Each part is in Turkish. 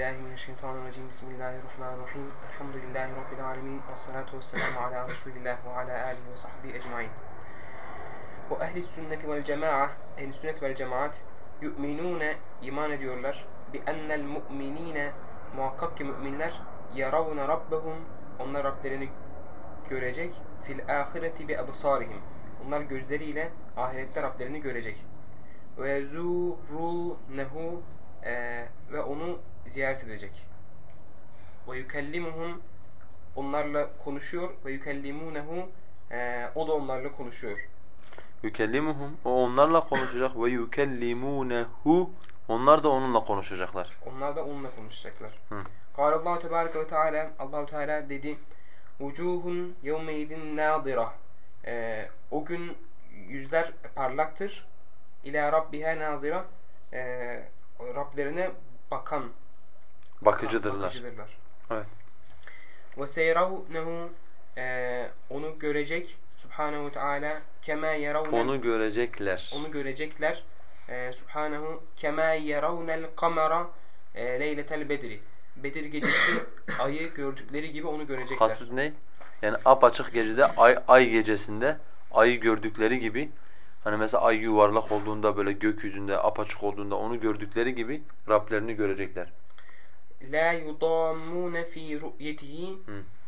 billahi mineşşeytanirracim. Bismillahirrahmanirrahim. Elhamdülillahi rabbil alamin. Vessalatu vesselamu ala Resulillah ve ala alihi ve sahbihi ecmaîn. Ve ehli sünneti vel cemaat, ehli sünnet vel cemaat yu'minune, iman ediyorlar. Bi ennel mu'minine, muhakkak ki müminler yaravne rabbehum, onlar Rablerini görecek. Fil ahireti bi absarihim, onlar gözleriyle ahirette Rablerini görecek. Ve yezurunehu, ve onu ziyaret edecek. Ve yukellimuhum, onlarla konuşuyor. Ve yukellimunehu, o da onlarla konuşuyor. Yükellimuhum, o onlarla konuşacak ve yükellimunehu, onlar da onunla konuşacaklar. Onlar da onunla konuşacaklar. Allahu Tebareke ve Teala, Allahu Teala dedi: "Vucuhun yevmeydin nadira." O gün yüzler parlaktır. İlâ rabbiha nazira. Rablerine bakan, Bakıcıdırlar. Evet. Ve seyravnehu, onu görecek. Subhanehu Teala kema yeravnel, onu görecekler. Onu görecekler. Subhanehu kema yeravnel kamera leyletel bedri. Bedir gecesi ayı gördükleri gibi onu görecekler. Kasıt ne? Yani apaçık gecede ay gecesinde ayı gördükleri gibi, hani mesela ay yuvarlak olduğunda, böyle gökyüzünde apaçık olduğunda onu gördükleri gibi Rablerini görecekler. La yudammune fi ru'yetihi,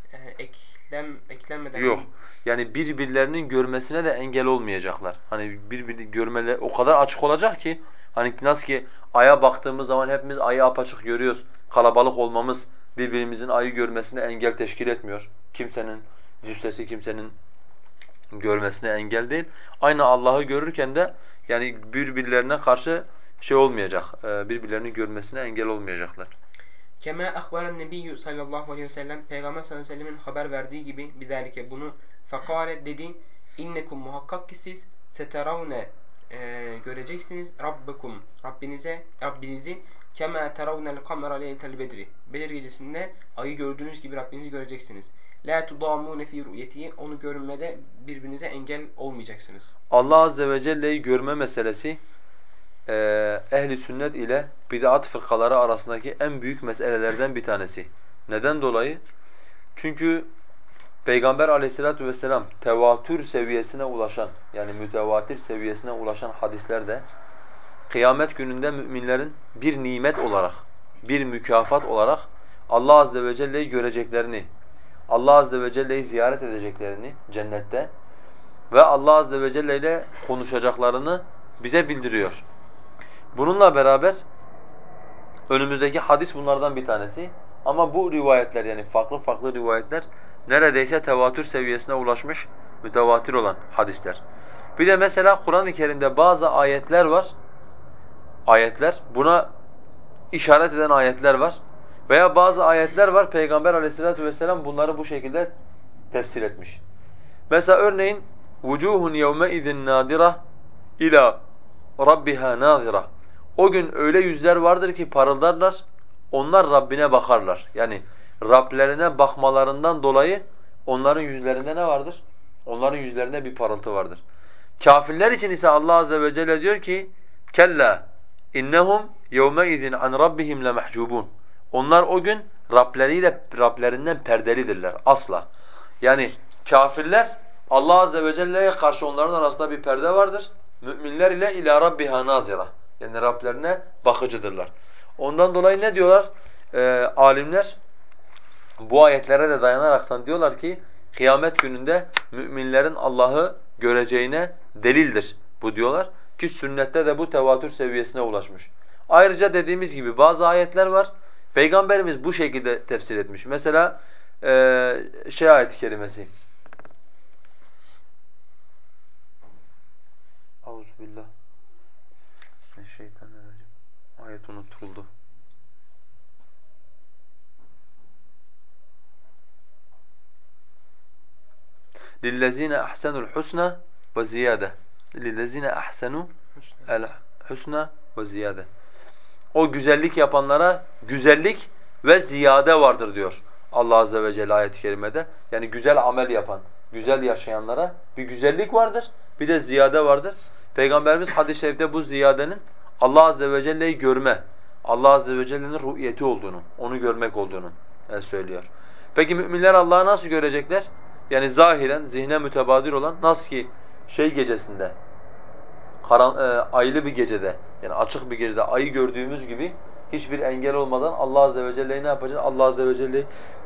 eklenmeden. Yok. Yani birbirlerinin görmesine de engel olmayacaklar. Hani birbirini görmeleri o kadar açık olacak ki, hani nasıl ki aya baktığımız zaman hepimiz ayı apaçık görüyoruz. Kalabalık olmamız birbirimizin ayı görmesine engel teşkil etmiyor. Kimsenin cüssesi kimsenin görmesine engel değil. Aynı Allah'ı görürken de yani birbirlerine karşı şey olmayacak. Birbirlerinin görmesine engel olmayacaklar. Kema ahbaren nebiyyü sallallahu aleyhi ve sellem, Peygamber sallallahu aleyhi ve sellemin haber verdiği gibi bizalike bunu, fekale dedi, innekum, muhakkak ki siz, seteravne, göreceksiniz, rabbekum, Rabbinizi kema teravnel kamera leyletel bedri, Bedir gecesinde ayı gördüğünüz gibi Rabbinizi göreceksiniz. La tudamune fi ru'yetihi, onu görmede birbirinize engel olmayacaksınız. Allah azze ve celle'yi görme meselesi ehli sünnet ile bid'at fırkaları arasındaki en büyük meselelerden bir tanesi. Neden dolayı? Çünkü Peygamber aleyhissalatu vesselam tevatür seviyesine ulaşan, yani mütevatir seviyesine ulaşan hadislerde kıyamet gününde müminlerin bir nimet olarak, bir mükafat olarak Allah azze ve celle'yi göreceklerini, Allah azze ve celle'yi ziyaret edeceklerini cennette ve Allah azze ve celle ile konuşacaklarını bize bildiriyor. Bununla beraber önümüzdeki hadis bunlardan bir tanesi. Ama bu rivayetler, yani farklı farklı rivayetler neredeyse tevatür seviyesine ulaşmış, mütevatir olan hadisler. Bir de mesela Kur'an-ı Kerim'de bazı ayetler var. Buna işaret eden ayetler var. Veya bazı ayetler var, Peygamber aleyhissalatu vesselam bunları bu şekilde tefsir etmiş. Mesela örneğin وُجُوهٌ يَوْمَئِذٍ نَادِرَةٌ اِلَى رَبِّهَا نَاظِرَةٌ. O gün öyle yüzler vardır ki parıldarlar, onlar Rabbine bakarlar. Yani Rablerine bakmalarından dolayı onların yüzlerinde ne vardır? Onların yüzlerinde bir parıltı vardır. Kafirler için ise Allah azze ve celle diyor ki: "Kella innahum yevmeizin an rabbihim lemahcubun." Onlar o gün Rablerinden perdelidirler asla. Yani kafirler, Allah azze ve celle'ye karşı onların arasında bir perde vardır. Müminler ile ila rabbiha nazira. Yani Rablerine bakıcıdırlar. Ondan dolayı ne diyorlar? Alimler bu ayetlere de dayanaraktan diyorlar ki kıyamet gününde müminlerin Allah'ı göreceğine delildir bu diyorlar ki sünnette de bu tevatür seviyesine ulaşmış. Ayrıca dediğimiz gibi bazı ayetler var. Peygamberimiz bu şekilde tefsir etmiş. Mesela ayet-i kerimesi. Euzubillah. Şeytanirracim. Ayet unutuldu. لِلَّذ۪ينَ أَحْسَنُوا الْحُسْنَى وَزِيَادَةً لِلَّذ۪ينَ أَحْسَنُوا الْحُسْنَى وَزِيَادَةً. O güzellik yapanlara güzellik ve ziyade vardır diyor Allah azze ve celle ayet-i kerimede. Yani güzel amel yapan, güzel yaşayanlara bir güzellik vardır, bir de ziyade vardır. Peygamberimiz hadis-i şerifte bu ziyadenin Allah azze ve celle'yi görme Allah azze ve celle'nin ru'yeti olduğunu, onu görmek olduğunu söylüyor. Peki müminler Allah'ı nasıl görecekler? Yani zahiren, zihne mütebadir olan, nasıl ki gecesinde, aylı bir gecede, yani açık bir gecede ayı gördüğümüz gibi hiçbir engel olmadan Allah azze ve celle'yi ne yapacağız? Allah azze ve celle'yi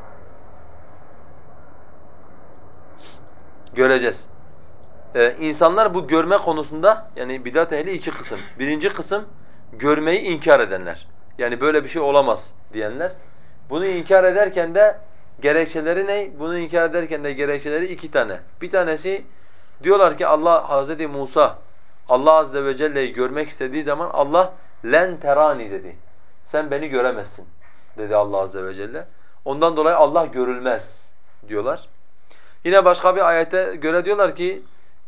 göreceğiz. İnsanlar bu görme konusunda, yani bid'at ehli iki kısım. Birinci kısım görmeyi inkar edenler. Yani böyle bir şey olamaz diyenler. Bunu inkar ederken de gerekçeleri ne? Bunu inkar ederken de gerekçeleri iki tane. Bir tanesi diyorlar ki Hazreti Musa Allah azze ve celle'yi görmek istediği zaman Allah len terani dedi. Sen beni göremezsin dedi Allah azze ve celle. Ondan dolayı Allah görülmez diyorlar. Yine başka bir ayete göre diyorlar ki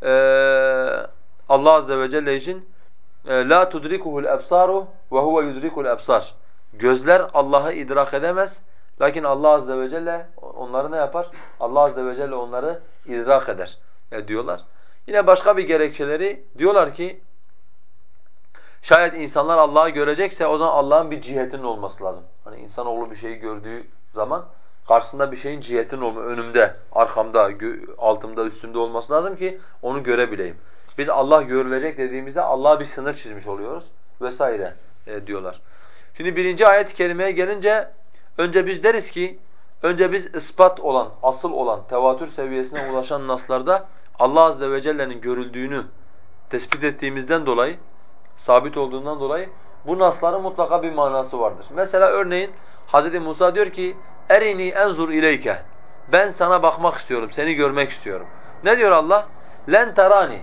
Allah azze ve celle için la tudrikuhu'l ebsaru ve huve yudriku'l ebsar. Gözler Allah'ı idrak edemez. Lakin Allah azze ve celle onları ne yapar? Allah azze ve celle onları idrak eder diyorlar. Yine başka bir gerekçeleri diyorlar ki şayet insanlar Allah'ı görecekse o zaman Allah'ın bir cihetinin olması lazım. Hani insanoğlu bir şeyi gördüğü zaman karşısında bir şeyin cihetinin olması, önümde, arkamda, altımda, üstümde olması lazım ki onu görebileyim. Biz Allah görülecek dediğimizde Allah'a bir sınır çizmiş oluyoruz vesaire diyorlar. Şimdi birinci ayet-i kerimeye gelince önce biz deriz ki önce biz ispat olan, asıl olan, tevatür seviyesine ulaşan naslarda Allah azze ve celle'nin görüldüğünü tespit ettiğimizden dolayı, sabit olduğundan dolayı bu nasların mutlaka bir manası vardır. Mesela örneğin Hz. Musa diyor ki erini enzur ileyke. Ben sana bakmak istiyorum, seni görmek istiyorum. Ne diyor Allah? Len terani.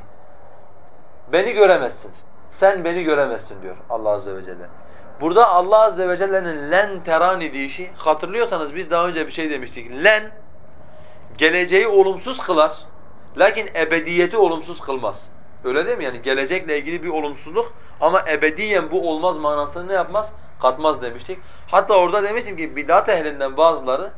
Beni göremezsin. Sen beni göremezsin diyor Allah azze ve celle. Burada Allah azze ve celle'nin len terani deyişi, hatırlıyorsanız biz daha önce bir şey demiştik. Len geleceği olumsuz kılar. Lakin ebediyeti olumsuz kılmaz. Öyle değil mi? Yani gelecekle ilgili bir olumsuzluk ama ebediyen bu olmaz manasını ne yapmaz? Katmaz demiştik. Hatta orada demiştim ki bid'at ehlinden bazıları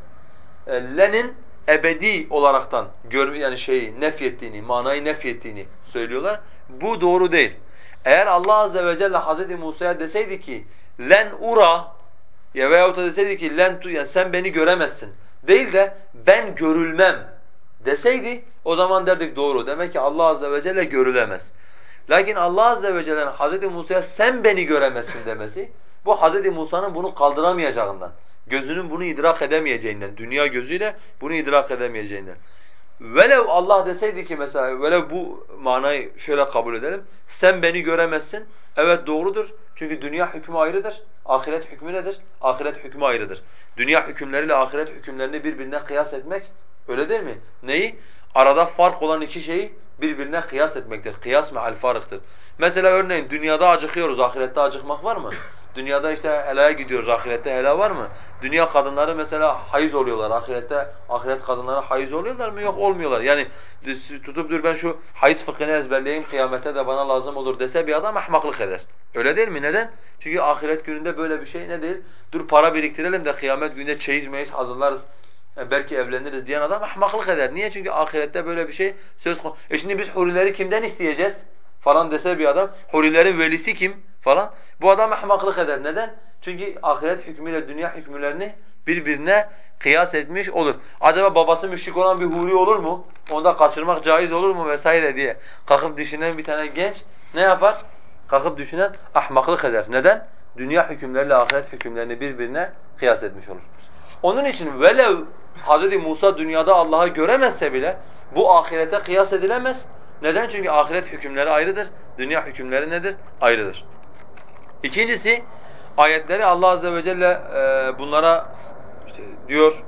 lenin ebedi olaraktan yani nefyettiğini, manayı nefyettiğini söylüyorlar. Bu doğru değil. Eğer Allah azze ve celle Hazreti Musa'ya deseydi ki len ura ya veyahut da deseydi ki yani sen beni göremezsin değil de ben görülmem deseydi o zaman derdik doğru. Demek ki Allah azze ve celle görülemez. Lakin Allah azze ve celle'nin Hazreti Musa'ya sen beni göremezsin demesi bu Hazreti Musa'nın bunu kaldıramayacağından, gözünün bunu idrak edemeyeceğinden, dünya gözüyle bunu idrak edemeyeceğinden. Velev Allah deseydi ki mesela, velev bu manayı şöyle kabul edelim. Sen beni göremezsin. Evet doğrudur. Çünkü dünya hükmü ayrıdır. Ahiret hükmü nedir? Ahiret hükmü ayrıdır. Dünya hükümleriyle ahiret hükümlerini birbirine kıyas etmek, öyle değil mi? Neyi? Arada fark olan iki şeyi birbirine kıyas etmektir. Kıyas me'al farıktır. Mesela örneğin dünyada acıkıyoruz, ahirette acıkmak var mı? Dünyada işte helaya gidiyoruz, ahirette helal var mı? Dünya kadınları mesela hayız oluyorlar, ahiret kadınları hayız oluyorlar mı? Yok, olmuyorlar. Yani tutup dur ben şu hayız fıkhını ezberleyeyim, kıyamete de bana lazım olur dese bir adam ahmaklık eder. Öyle değil mi? Neden? Çünkü ahiret gününde böyle bir şey ne değil? Dur para biriktirelim de kıyamet gününde çeyiz meyiz hazırlarız. Belki evleniriz diyen adam ahmaklık eder. Niye? Çünkü ahirette böyle bir şey söz konusu. Şimdi biz hurileri kimden isteyeceğiz? Falan dese bir adam, hurilerin velisi kim? Falan. Bu adam ahmaklık eder. Neden? Çünkü ahiret hükmüyle dünya hükümlerini birbirine kıyas etmiş olur. Acaba babası müşrik olan bir huri olur mu? Onu da kaçırmak caiz olur mu vesaire diye kalkıp düşünen bir tane genç ne yapar? Kalkıp düşünen ahmaklık eder. Neden? Dünya hükümleriyle ahiret hükümlerini birbirine kıyas etmiş olur. Onun için velev Hz. Musa dünyada Allah'ı göremezse bile bu ahirete kıyas edilemez. Neden? Çünkü ahiret hükümleri ayrıdır. Dünya hükümleri nedir? Ayrıdır. İkincisi ayetleri Allah azze ve celle bunlara işte diyor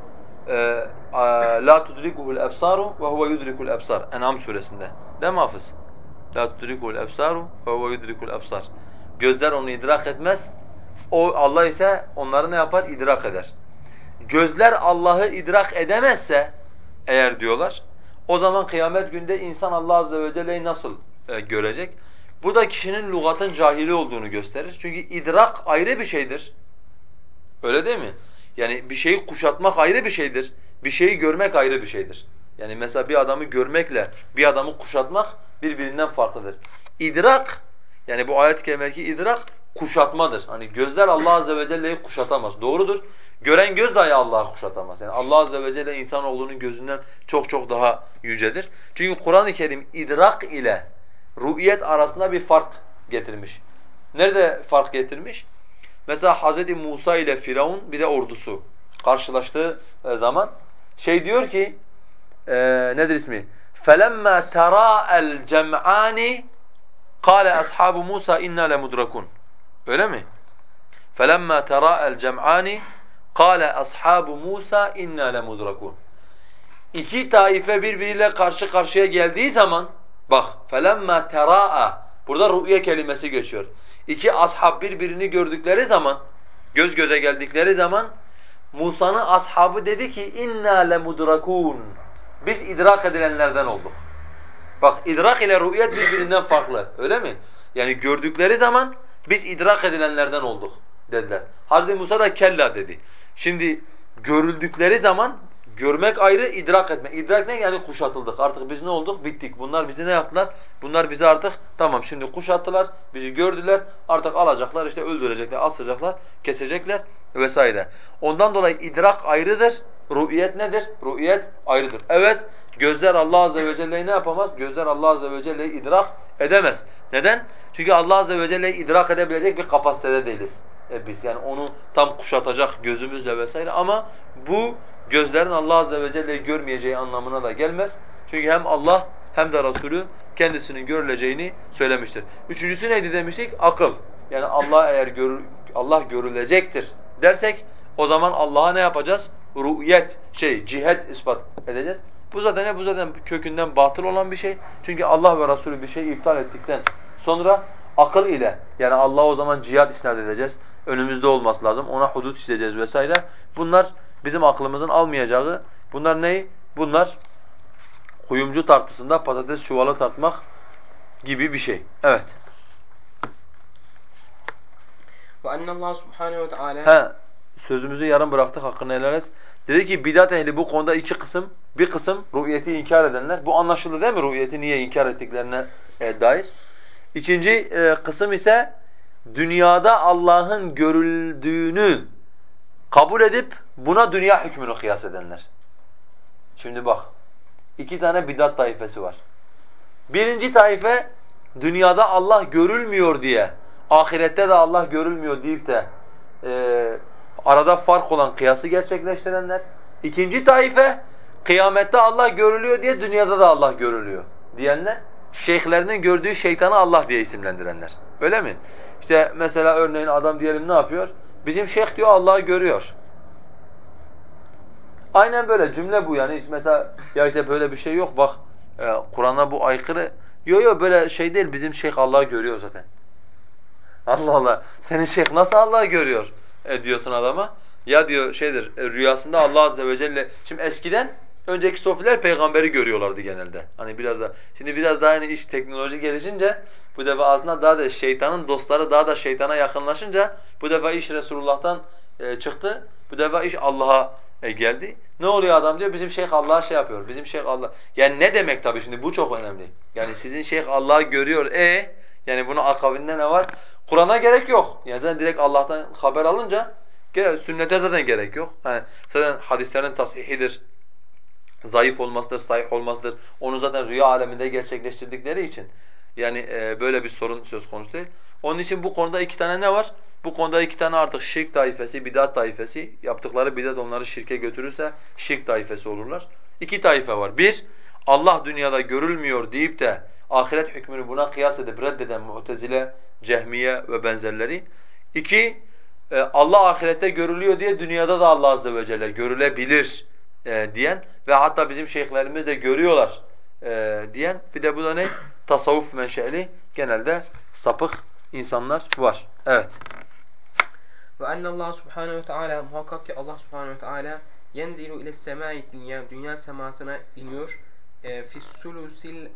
la tudrikuhu'l ebsaru ve huve yudriku'l ebsar. En'am suresinde. Değil mi Hafız? La tudrikuhu'l ebsaru ve huve yudriku'l ebsar. Gözler onu idrak etmez. Allah ise onları ne yapar? İdrak eder. Gözler Allah'ı idrak edemezse eğer diyorlar, o zaman kıyamet günde insan Allah azze ve celle'yi nasıl görecek? Bu da kişinin lügatın cahili olduğunu gösterir. Çünkü idrak ayrı bir şeydir. Öyle değil mi? Yani bir şeyi kuşatmak ayrı bir şeydir. Bir şeyi görmek ayrı bir şeydir. Yani mesela bir adamı görmekle bir adamı kuşatmak birbirinden farklıdır. İdrak, yani bu ayet-i kerimedeki idrak, kuşatmadır. Hani gözler Allah azze ve celle'yi kuşatamaz. Doğrudur. Gören göz dahi Allah'ı kuşatamaz. Yani Allah azze ve celle insanoğlunun gözünden çok çok daha yücedir. Çünkü Kur'an-ı Kerim idrak ile ru'yet arasında bir fark getirmiş. Nerede fark getirmiş? Mesela Hz. Musa ile Firavun bir de ordusu karşılaştığı zaman diyor ki nedir ismi? فَلَمَّا تَرَاءَ الْجَمْعَانِ قَالَ أَصْحَابُ مُوسَى اِنَّا لَمُدْرَكُونَ Öyle mi? فَلَمَّا تَرَاءَ الْجَمْعَانِ قَالَ أَصْحَابُ مُوسَى اِنَّا لَمُدْرَكُونَ İki taife birbiriyle karşı karşıya geldiği zaman bak فَلَمَّا تَرَاءَ burada ru'ye kelimesi geçiyor. İki ashab birbirini gördükleri zaman göz göze geldikleri zaman Musa'nın ashabı dedi ki inna lemudrakun. Biz idrak edilenlerden olduk. Bak idrak ile ru'yet birbirinden farklı. Öyle mi? Yani gördükleri zaman biz idrak edilenlerden olduk dediler. Hazreti Musa da kella dedi. Şimdi görüldükleri zaman görmek ayrı, idrak etmek. İdrak ne? Yani kuşatıldık. Artık biz ne olduk? Bittik. Bunlar bizi ne yaptılar? Bunlar bizi artık tamam şimdi kuşattılar, bizi gördüler. Artık alacaklar, işte öldürecekler, asacaklar, kesecekler vesaire. Ondan dolayı idrak ayrıdır. Ru'yet nedir? Ru'yet ayrıdır. Evet, gözler Allah azze ve celle'yi ne yapamaz? Gözler Allah azze ve celle'yi idrak edemez. Neden? Çünkü Allah azze ve celle'yi idrak edebilecek bir kapasitede değiliz. Biz yani onu tam kuşatacak gözümüzle vesaire ama bu gözlerin Allah azze ve celle'yi görmeyeceği anlamına da gelmez. Çünkü hem Allah hem de Resulü kendisinin görüleceğini söylemiştir. Üçüncüsü neydi demiştik? Akıl. Yani Allah görülecektir dersek o zaman Allah'a ne yapacağız? Ru'yet, cihet ispat edeceğiz. Bu zaten kökünden batıl olan bir şey. Çünkü Allah ve Resulü bir şeyi iptal ettikten sonra akıl ile yani Allah'a o zaman cihat isnat edeceğiz. Önümüzde olması lazım. Ona hudut çizeceğiz vesaire. Bunlar bizim aklımızın almayacağı. Bunlar ne? Bunlar kuyumcu tartısında patates çuvalı tartmak gibi bir şey. Evet. وَاَنَّ اللّٰهُ سُبْحَانَهُ وَتَعَالَى Sözümüzü yarım bıraktık, hakkını helal et. Dedi ki bidat ehli bu konuda iki kısım. Bir kısım ru'yeti inkar edenler. Bu anlaşıldı değil mi ru'yeti niye inkar ettiklerine dair. İkinci kısım ise dünyada Allah'ın görüldüğünü kabul edip buna dünya hükmünü kıyas edenler. Şimdi bak, iki tane bidat taifesi var. Birinci taife dünyada Allah görülmüyor diye, ahirette de Allah görülmüyor deyip de arada fark olan kıyası gerçekleştirenler. İkinci taife kıyamette Allah görülüyor diye dünyada da Allah görülüyor diyenler. Şeyhlerinin gördüğü şeytanı Allah diye isimlendirenler. Öyle mi? İşte mesela örneğin adam diyelim ne yapıyor? Bizim şeyh diyor Allah'ı görüyor. Aynen böyle cümle bu yani. Mesela ya işte böyle bir şey yok bak Kur'an'a bu aykırı. Yo böyle şey değil bizim şeyh Allah'ı görüyor zaten. Allah Allah. Senin şeyh nasıl Allah'ı görüyor? Diyorsun adama. Ya diyor rüyasında Allah azze ve celle. Şimdi eskiden önceki sofiler peygamberi görüyorlardı genelde. Hani şimdi biraz daha hani iş teknoloji gelişince bu defa aslında daha da şeytanın dostları daha da şeytana yakınlaşınca bu defa iş Resulullah'tan çıktı. Bu defa iş Allah'a geldi. Ne oluyor adam diyor bizim şeyh Allah'a yapıyor. Bizim şeyh Allah. Yani ne demek tabii şimdi bu çok önemli. Yani sizin şeyh Allah'ı görüyor. Yani bunun akabinde ne var? Kur'an'a gerek yok. Yani zaten direkt Allah'tan haber alınca sünnete zaten gerek yok. Yani zaten hadislerin tasihidir. Zayıf olmasıdır, sahih olmasıdır. Onu zaten rüya aleminde gerçekleştirdikleri için. Yani böyle bir sorun söz konusu değil. Onun için bu konuda iki tane ne var? Bu konuda iki tane artık şirk taifesi, bidat taifesi. Yaptıkları bidat onları şirke götürürse şirk taifesi olurlar. İki taife var. Bir, Allah dünyada görülmüyor deyip de ahiret hükmünü buna kıyas edip reddeden Mu'tezile, Cehmiye ve benzerleri. İki, Allah ahirette görülüyor diye dünyada da Allah azze ve celle görülebilir diyen ve hatta bizim şeyhlerimiz de görüyorlar diyen bir de bu da ne? Tasavvuf menşeli genelde sapık insanlar var. Evet. Ve ennallahu subhanehu ve teala muhakkak ki Allah subhanehu ve teala yenzilu ile semai dünya semasına iniyor. Fissulusil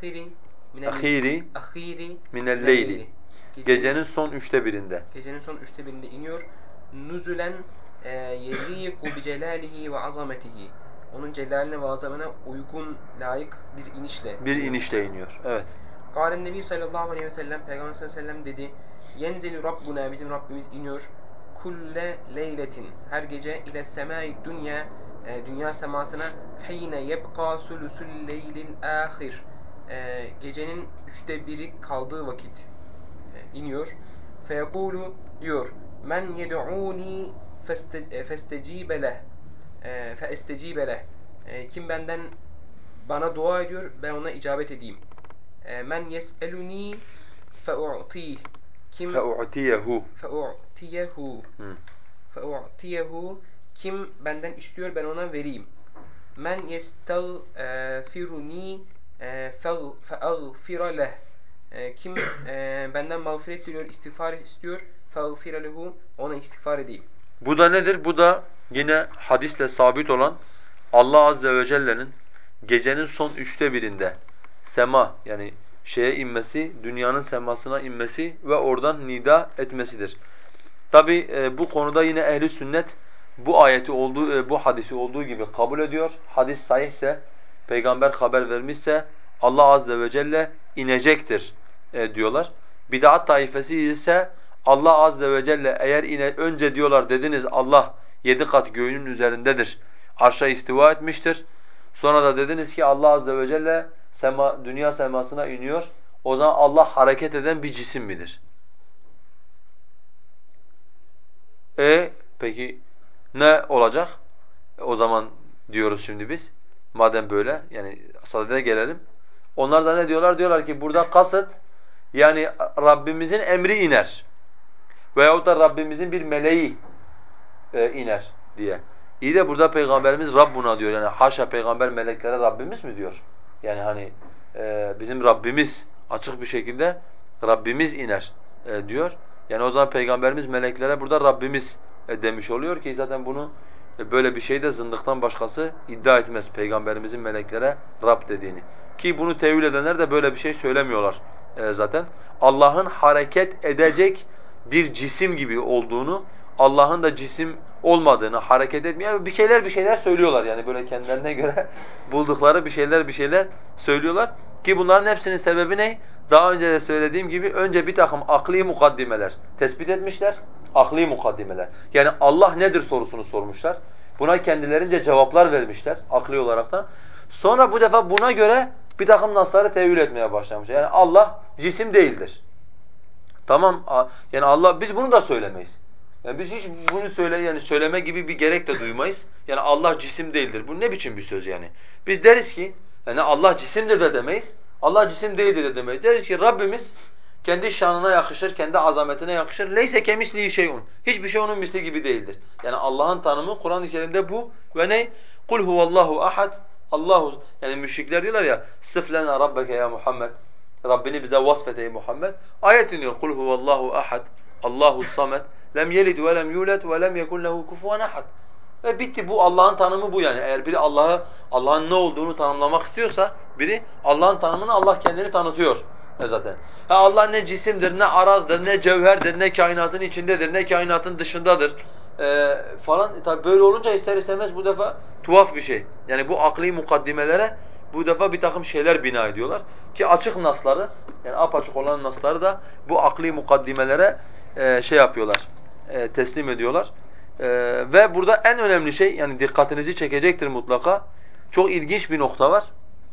ahiri minel leyli. Gecenin son üçte birinde. Gecenin son üçte birinde iniyor. Nuzulen yeliku bi celalihi ve azametihi. Onun celaline ve azametine uygun, layık bir inişle. Bir inişle iniyor. Evet. Kâlen Nebi sallallahu aleyhi ve sellem, Peygamber sallallahu aleyhi ve sellem dedi. Yenzelu Rabbuna, bizim Rabbimiz iniyor. Kulle leyletin, her gece ile semai dünya, dünya semasına hine yebqa sulusul leylil ahir, gecenin 1/3 kaldığı vakit iniyor. Feyekulu diyor. Men yed'uni festecibe leh, feestecibe leh. Kim bana dua ediyor, ben ona icabet edeyim. Men yes'eluni fe'u'tih. Kim فَاُعْتِيَهُ fe'u'tiyehu. Hı. Fe'u'tiyehu. Kim benden istiyor, ben ona vereyim. Men yestağfiruni fe'ağfira leh. Kim benden mağfiret diliyor, istiğfar istiyor, fe'ağfira lehu, ona istiğfar edeyim. Bu da nedir? Bu da yine hadisle sabit olan Allah Azze ve Celle'nin gecenin son 1/3'inde sema yani şeye inmesi, dünyanın semasına inmesi ve oradan nida etmesidir. Tabi bu konuda yine ehli sünnet bu ayeti bu hadisi olduğu gibi kabul ediyor. Hadis sahihse, peygamber haber vermişse Allah Azze ve Celle inecektir diyorlar. Bid'at taifesi ise Allah Azze ve Celle eğer önce diyorlar dediniz Allah 7 kat göğünün üzerindedir. Arşa istiva etmiştir. Sonra da dediniz ki Allah Azze ve Celle dünya semasına iniyor. O zaman Allah hareket eden bir cisim midir? Peki ne olacak? O zaman diyoruz şimdi biz. Madem böyle yani sadede gelelim. Onlar da ne diyorlar? Diyorlar ki burada kasıt yani Rabbimizin emri iner. Veyahut da Rabbimizin bir meleği iner diye. İyi de burada Peygamberimiz Rabbuna diyor. Yani haşa peygamber meleklere Rabbimiz mi diyor? Yani hani bizim Rabbimiz açık bir şekilde Rabbimiz iner diyor. Yani o zaman Peygamberimiz meleklere burada Rabbimiz demiş oluyor ki zaten bunu böyle bir şey de zındıktan başkası iddia etmez Peygamberimizin meleklere Rab dediğini. Ki bunu tevil edenler de böyle bir şey söylemiyorlar zaten. Allah'ın hareket edecek bir cisim gibi olduğunu, Allah'ın da cisim olmadığını, hareket etmeyen bir şeyler söylüyorlar yani böyle kendilerine göre buldukları bir şeyler söylüyorlar ki bunların hepsinin sebebi ne? Daha önce de söylediğim gibi önce bir takım akli mukaddimeler tespit etmişler. Akli mukaddimeler. Yani Allah nedir sorusunu sormuşlar. Buna kendilerince cevaplar vermişler akli olarak da. Sonra bu defa buna göre bir takım nasları tevil etmeye başlamışlar. Yani Allah cisim değildir. Tamam yani Allah biz bunu da söylemeyiz. Yani biz hiç bunu söyleme gibi bir gerek de duymayız. Yani Allah cisim değildir. Bu ne biçim bir söz yani? Biz deriz ki yani Allah cisimdir de demeyiz. Allah cisim değildir de demeyiz. Deriz ki Rabbimiz kendi şanına yakışır, kendi azametine yakışır. Leyse kemislihi şeyun. Hiçbir şey onun misli gibi değildir. Yani Allah'ın tanımı Kur'an-ı Kerim'de bu ve ne? Kul huvallahu ahad. Allahu yani müşrikler diyorlar ya sıf lena rabbeke ya Muhammed. Rabbini bize vasfet ey Muhammed. Ayet iniyor. Kul huvallahu ahad. Allahu samed. Lem yelid ve lem yulad ve lem yekun lehu kufuven ahad. Ve bitti bu Allah'ın tanımı bu yani. Eğer biri Allah'ın ne olduğunu tanımlamak istiyorsa biri Allah'ın tanımını Allah kendini tanıtıyor zaten. Allah ne cisimdir, ne arazdır, ne cevherdir, ne kainatın içindedir, ne kainatın dışındadır falan. Tabi böyle olunca ister istemez bu defa tuhaf bir şey. Yani bu akli mukaddimelere bu defa bir takım şeyler bina ediyorlar. Ki açık nasları, yani apaçık olan nasları da bu akli mukaddimelere şey yapıyorlar, teslim ediyorlar. Ve burada en önemli şey, yani dikkatinizi çekecektir mutlaka, çok ilginç bir nokta var.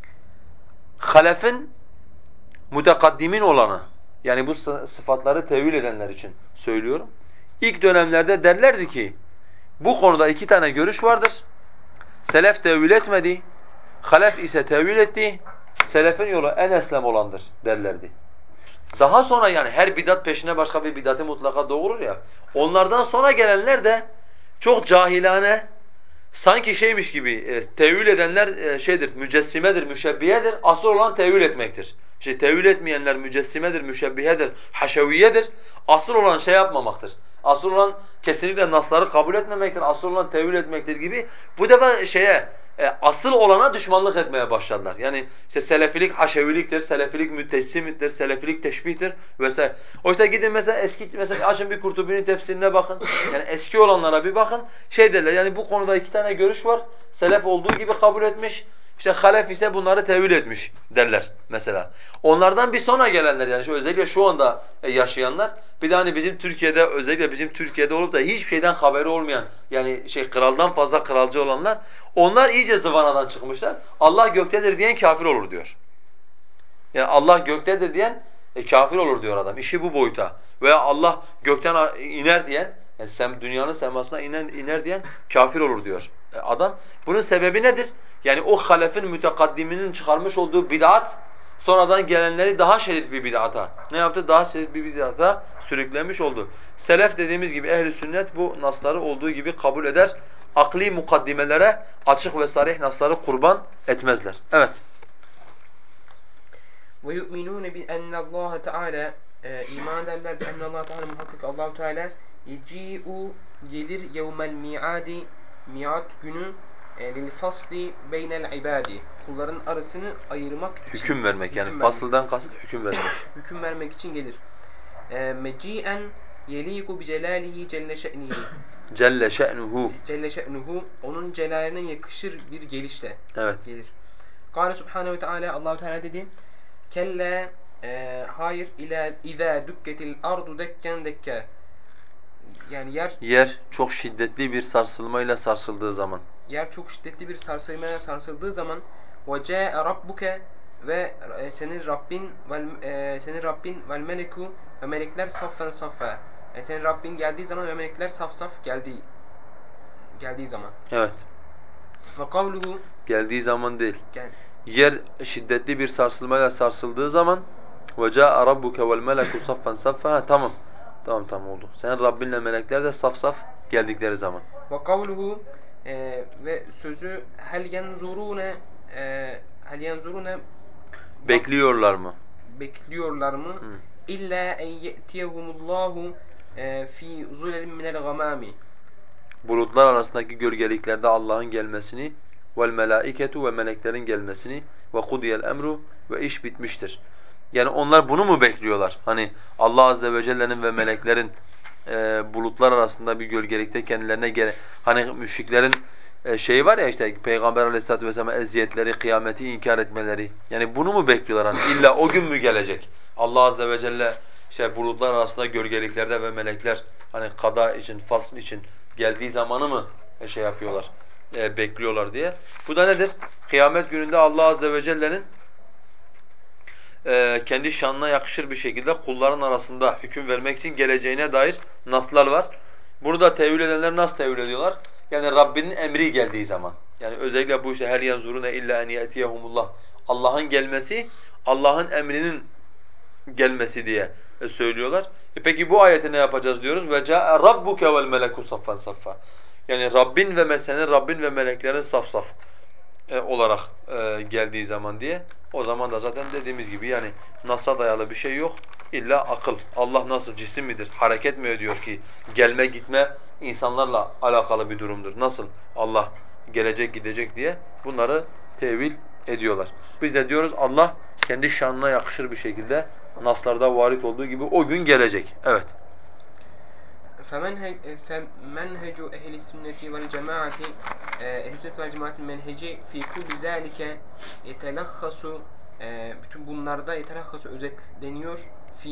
Halef'in mutekaddimin olanı, yani bu sıfatları tevil edenler için söylüyorum. İlk dönemlerde derlerdi ki, bu konuda 2 tane görüş vardır. Selef tevil etmedi, halef ise tevil etti. Selefin yolu en eslem olandır derlerdi. Daha sonra yani her bidat peşine başka bir bidatı mutlaka doğurur ya. Onlardan sonra gelenler de çok cahilane, sanki şeymiş gibi tevil edenler mücessimedir, müşebbihedir. Asıl olan tevil etmektir. İşte tevil etmeyenler mücessimedir, müşebbihedir, haşeviyedir. Asıl olan şey yapmamaktır. Asıl olan kesinlikle nasları kabul etmemektir. Asıl olan tevil etmektir gibi. Bu defa asıl olana düşmanlık etmeye başladılar. Yani işte selefilik haşeviliktir, selefilik müttesimittir, selefilik teşbihtir vesaire. Oysa gidin mesela açın bir Kurtubi'nin tefsirine bakın. Yani eski olanlara bir bakın. Şey derler yani bu konuda 2 tane görüş var. Selef olduğu gibi kabul etmiş. İşte halef ise bunları tevil etmiş derler mesela. Onlardan bir sonra gelenler yani özellikle şu anda yaşayanlar bir de hani bizim Türkiye'de özellikle bizim Türkiye'de olup da hiçbir şeyden haberi olmayan yani kraldan fazla kralcı olanlar onlar iyice zıvanadan çıkmışlar. Allah göktedir diyen kafir olur diyor. Yani Allah göktedir diyen kafir olur diyor adam. İşi bu boyuta. Veya Allah gökten iner diyen, yani dünyanın semasına iner diyen kafir olur diyor adam. Bunun sebebi nedir? Yani o halefin mütekaddiminin çıkarmış olduğu bid'at sonradan gelenleri daha şiddet bir bid'ata ne yaptı? Daha şiddet bir bid'ata sürüklemiş oldu. Selef dediğimiz gibi ehli sünnet bu nasları olduğu gibi kabul eder. Akli mukaddimelere açık ve sarih nasları kurban etmezler. Evet. وَيُؤْمِنُونَ بِأَنَّ اللّٰهَ Teala iman ederler بِأَنَّ اللّٰهَ Teala muhakkak Allah-u Teala يَجِيءُ gelir yevmel miadi miat günü lil fasli beynel ibadi kulların arasını ayırmak için Hüküm vermek yani hüküm vermek, fasıldan kasıt hüküm vermek. hüküm vermek için gelir. Meci'en yeliku bi celalihi celle şe'nihi Celle şe'nuhu. Celle şe'nuhu onun celaline yakışır bir gelişle Evet. gelir. Kâle subhanehu ve teâlâ Allah-u Teala dedi kelle hayır izâ dükketil ardu dekken dekke yani Yer çok şiddetli bir sarsılmayla sarsıldığı zaman. yer çok şiddetli bir sarsılmaya sarsıldığı zaman ve câe rabbuke ve senin Rabbin vel meleku ve melekler saffen saffa senin Rabbin geldiği zaman ve melekler saf saf geldiği zaman Evet. ve kavluhu Geldiği zaman değil. gel Yer şiddetli bir sarsılmayla sarsıldığı zaman وَجَاءَ رَبُّكَ وَالْمَلَكُ صَفًّا صَفًّا Tamam. Tamam oldu. Senin Rabbinle melekler de saf saf geldikleri zaman. ve kavluhu ve sözü hel yenzurune Bekliyorlar mı? bekliyorlar mı? Hı. İlla en ye'tiyehumullahu fi zulelin minel gamami. Bulutlar arasındaki gölgeliklerde Allah'ın gelmesini وَالْمَلَائِكَةُ ve meleklerin gelmesini وَقُضِيَ الْأَمْرُ ve iş bitmiştir. Yani onlar bunu mu bekliyorlar? Hani Allah azze ve celle'nin ve meleklerin bulutlar arasında bir gölgelikte kendilerine hani müşriklerin şeyi var ya işte Peygamber Aleyhisselatü vesselam'a eziyetleri, kıyameti inkar etmeleri. Yani bunu mu bekliyorlar? Hani illa o gün mü gelecek? Allah azze ve celle işte bulutlar arasında gölgeliklerde ve melekler hani kada için, fasl için geldiği zamanı mı yapıyorlar, bekliyorlar diye. Bu da nedir? Kıyamet gününde Allah azze ve celle'nin kendi şanına yakışır bir şekilde kulların arasında hüküm vermek için geleceğine dair naslar var. Bunu da tevil edenler nasıl tevil ediyorlar? Yani Rabbinin emri geldiği zaman. Yani özellikle bu işte hel yanzurune illa en yetiyehumullah. Allah'ın gelmesi, Allah'ın emrinin gelmesi diye söylüyorlar. Peki bu ayeti ne yapacağız diyoruz? Ve caa rabbuke vel meleku saffan saffa. Yani senin Rabbin ve meleklerin saf saf olarak geldiği zaman diye. O zaman da zaten dediğimiz gibi yani nas'a dayalı bir şey yok. İlla akıl. Allah nasıl cisim midir? Hareket mi ediyor ki gelme gitme insanlarla alakalı bir durumdur. Nasıl Allah gelecek gidecek diye bunları tevil ediyorlar. Biz de diyoruz Allah kendi şanına yakışır bir şekilde naslarda varit olduğu gibi o gün gelecek. Evet. فمنهج أهل السنة والجماعة أهل السنة والجماعة menheci fi kulli zalike yetelakhasu bütün bunlarda yetelakhasu özetleniyor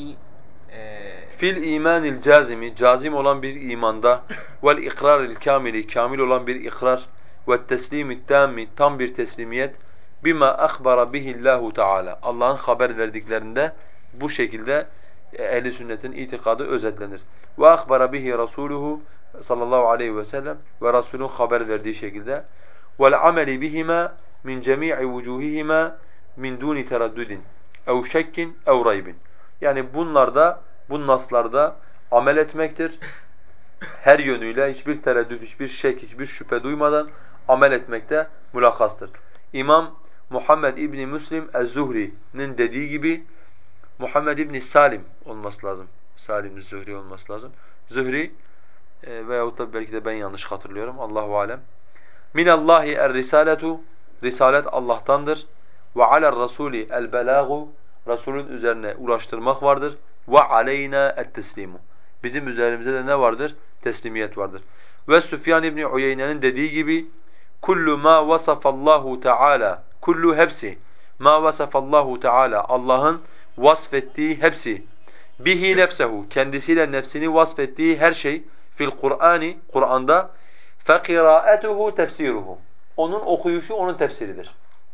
Fil imanil cazimi, cazim olan bir imanda vel ikraril kamili, kamil olan bir ikrar ve teslimit tammi, tam bir teslimiyet bima akhbara bihillahu Teala. Allah'ın haber verdiklerinde bu şekilde ehli sünnetin itikadı özetlenir. Ve akhbara bihi rasuluhu sallallahu aleyhi ve sellem ve Resulün haber verdiği şekilde vel ameli bihima min cemi'i vucuhihima min duni teraddudin ev şekkin ev raybin. Yani bu naslarda amel etmektir. Her yönüyle hiçbir tereddüt, hiçbir şek, hiçbir şüphe duymadan amel etmekte mülahhastır. İmam Muhammed İbni Müslim Ez-Zuhri'nin dediği gibi Muhammed İbni Salim olması lazım. Salim Zuhri olması lazım. Zuhri veyahut da belki de ben yanlış hatırlıyorum. Allahu alem. Minallahi er-risaletu Risalet Allah'tandır. Ve aler rasuli el-belagu Resulün üzerine ulaştırmak vardır. Ve aleyna et-teslimu. Bizim üzerimizde de ne vardır? Teslimiyet vardır. Ve Süfyan İbni Uyeyne'nin dediği gibi kullu ma vasafallahu Teala kullu hepsi ma vasafallahu Teala Allah'ın vasfettiği hepsi bihi nefsehu kendisiyle nefsini vasfettiği her şey fil Kur'ani Kur'an'da fekiraetuhu tefsiruhu onun okuyuşu onun tefsiridir.